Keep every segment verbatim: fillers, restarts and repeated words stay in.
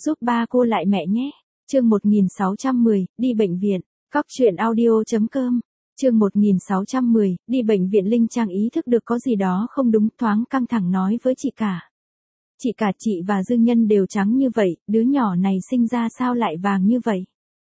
giúp ba cô lại mẹ nhé. Chương một nghìn sáu trăm mười, đi bệnh viện. Cóc truyện audio chấm com. Chương một nghìn sáu trăm mười, đi bệnh viện. Linh Trang ý thức được có gì đó không đúng, thoáng căng thẳng nói với chị cả. Chị cả, chị và Dương Nhân đều trắng như vậy, đứa nhỏ này sinh ra sao lại vàng như vậy?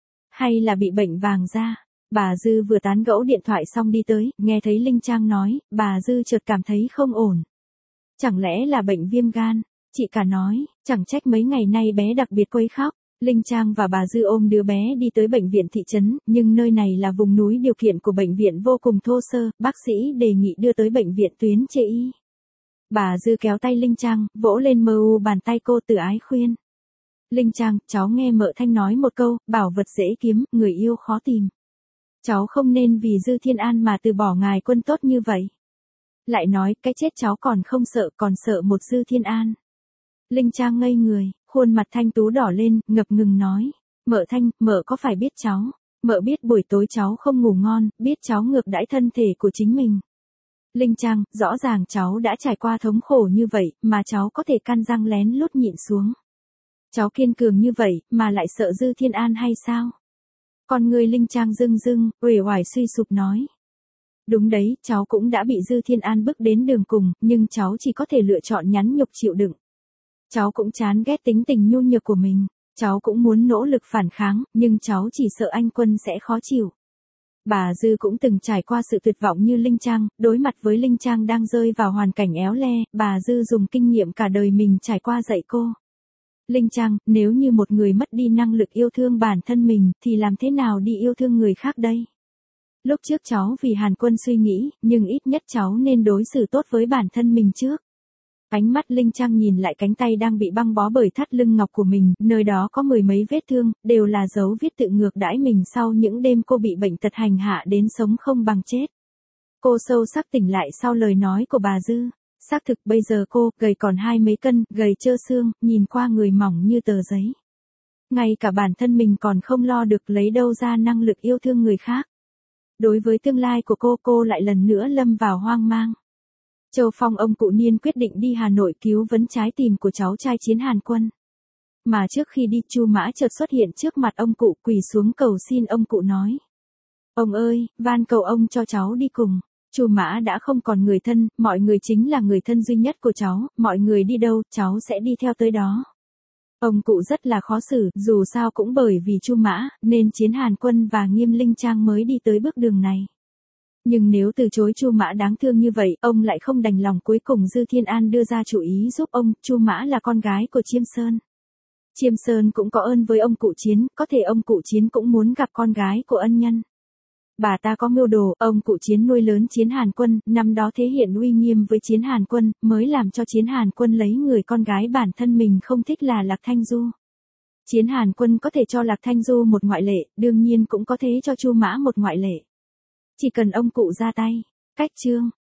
Hay là bị bệnh vàng da? Bà Dư vừa tán gẫu điện thoại xong đi tới, nghe thấy Linh Trang nói, bà Dư chợt cảm thấy không ổn. Chẳng lẽ là bệnh viêm gan? Chị cả nói, chẳng trách mấy ngày nay bé đặc biệt quấy khóc. Linh Trang và bà Dư ôm đứa bé đi tới bệnh viện thị trấn, nhưng nơi này là vùng núi, điều kiện của bệnh viện vô cùng thô sơ, bác sĩ đề nghị đưa tới bệnh viện tuyến chê y. Bà Dư kéo tay Linh Trang, vỗ lên mờ u bàn tay cô từ ái khuyên. Linh Trang, cháu nghe mợ Thanh nói một câu, bảo vật dễ kiếm, người yêu khó tìm. Cháu không nên vì Dư Thiên An mà từ bỏ ngài quân tốt như vậy. Lại nói, cái chết cháu còn không sợ, còn sợ một Dư Thiên An. Linh Trang ngây người, khuôn mặt Thanh tú đỏ lên, ngập ngừng nói. Mợ Thanh, mợ có phải biết cháu? Mợ biết buổi tối cháu không ngủ ngon, biết cháu ngược đãi thân thể của chính mình. Linh Trang, rõ ràng cháu đã trải qua thống khổ như vậy, mà cháu có thể căn răng lén lút nhịn xuống. Cháu kiên cường như vậy, mà lại sợ Dư Thiên An hay sao? Con người Linh Trang rưng rưng, uể oải suy sụp nói. Đúng đấy, cháu cũng đã bị Dư Thiên An bức đến đường cùng, nhưng cháu chỉ có thể lựa chọn nhẫn nhục chịu đựng. Cháu cũng chán ghét tính tình nhu nhược của mình, cháu cũng muốn nỗ lực phản kháng, nhưng cháu chỉ sợ anh Quân sẽ khó chịu. Bà Dư cũng từng trải qua sự tuyệt vọng như Linh Trang, đối mặt với Linh Trang đang rơi vào hoàn cảnh éo le, bà Dư dùng kinh nghiệm cả đời mình trải qua dạy cô. Linh Trang, nếu như một người mất đi năng lực yêu thương bản thân mình, thì làm thế nào đi yêu thương người khác đây? Lúc trước cháu vì Hàn Quân suy nghĩ, nhưng ít nhất cháu nên đối xử tốt với bản thân mình trước. Ánh mắt Linh Trang nhìn lại cánh tay đang bị băng bó bởi thắt lưng ngọc của mình, nơi đó có mười mấy vết thương, đều là dấu viết tự ngược đãi mình sau những đêm cô bị bệnh tật hành hạ đến sống không bằng chết. Cô sâu sắc tỉnh lại sau lời nói của bà Dư. Xác thực bây giờ cô, gầy còn hai mấy cân, gầy trơ xương, nhìn qua người mỏng như tờ giấy. Ngay cả bản thân mình còn không lo được, lấy đâu ra năng lực yêu thương người khác. Đối với tương lai của cô, cô lại lần nữa lâm vào hoang mang. Châu Phong ông cụ Niên quyết định đi Hà Nội cứu vấn trái tim của cháu trai Chiến Hàn Quân. Mà trước khi đi, Chu Mã chợt xuất hiện trước mặt ông cụ, quỳ xuống cầu xin ông cụ nói. Ông ơi, van cầu ông cho cháu đi cùng. Chu Mã đã không còn người thân, mọi người chính là người thân duy nhất của cháu, mọi người đi đâu, cháu sẽ đi theo tới đó. Ông cụ rất là khó xử, dù sao cũng bởi vì Chu Mã, nên Chiến Hàn Quân và Nghiêm Linh Trang mới đi tới bước đường này. Nhưng nếu từ chối Chu Mã đáng thương như vậy, ông lại không đành lòng. Cuối cùng Dư Thiên An đưa ra chủ ý giúp ông. Chu Mã là con gái của Chiêm Sơn. Chiêm Sơn cũng có ơn với ông cụ Chiến, có thể ông cụ Chiến cũng muốn gặp con gái của ân nhân. Bà ta có mưu đồ, ông cụ Chiến nuôi lớn Chiến Hàn Quân, năm đó thể hiện uy nghiêm với Chiến Hàn Quân, mới làm cho Chiến Hàn Quân lấy người con gái bản thân mình không thích là Lạc Thanh Du. Chiến Hàn Quân có thể cho Lạc Thanh Du một ngoại lệ, đương nhiên cũng có thể cho Chu Mã một ngoại lệ. Chỉ cần ông cụ ra tay. Cách chương.